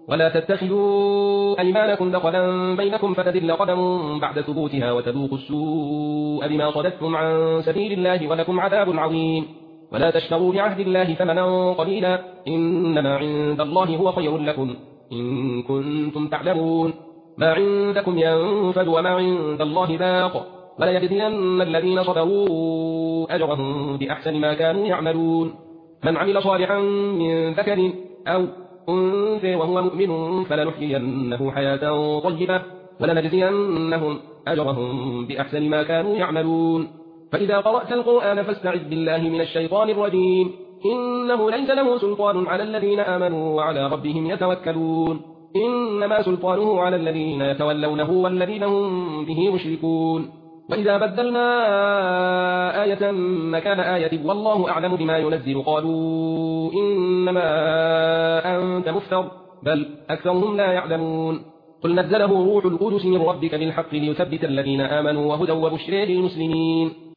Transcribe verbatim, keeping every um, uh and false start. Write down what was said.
ولا تتخذوا أيمانكم دخلا بينكم فتذل قدم بعد ثبوتها وتذوقوا السوء بما صددتم عن سبيل الله ولكم عذاب عظيم. ولا تشتروا بعهد الله ثمنا قليلا إنما عند الله هو خير لكم إن كنتم تعلمون. ما عندكم ينفد وما عند الله باق وليجزين الذين صبروا أجرهم بأحسن ما كانوا يعملون. من عمل صالحا من ذكر أو أنثى وهو مؤمن فلنحيينه حياة طيبة ولنجزينهم أجرهم بأحسن ما كانوا يعملون. فإذا قرأت القرآن فاستعذ بالله من الشيطان الرجيم إنه ليس له سلطان على الذين آمنوا وعلى ربهم يتوكلون. إنما سلطانه على الذين يتولونه والذين هم به مشركون. وإذا بدلنا آية مكان آية والله أعلم بما ينزل قالوا إنما أنت مفتر بل أكثرهم لا يعلمون. قل نزله روح القدس من ربك بالحق ليثبت الذين آمنوا وهدى وبشرى للمسلمين.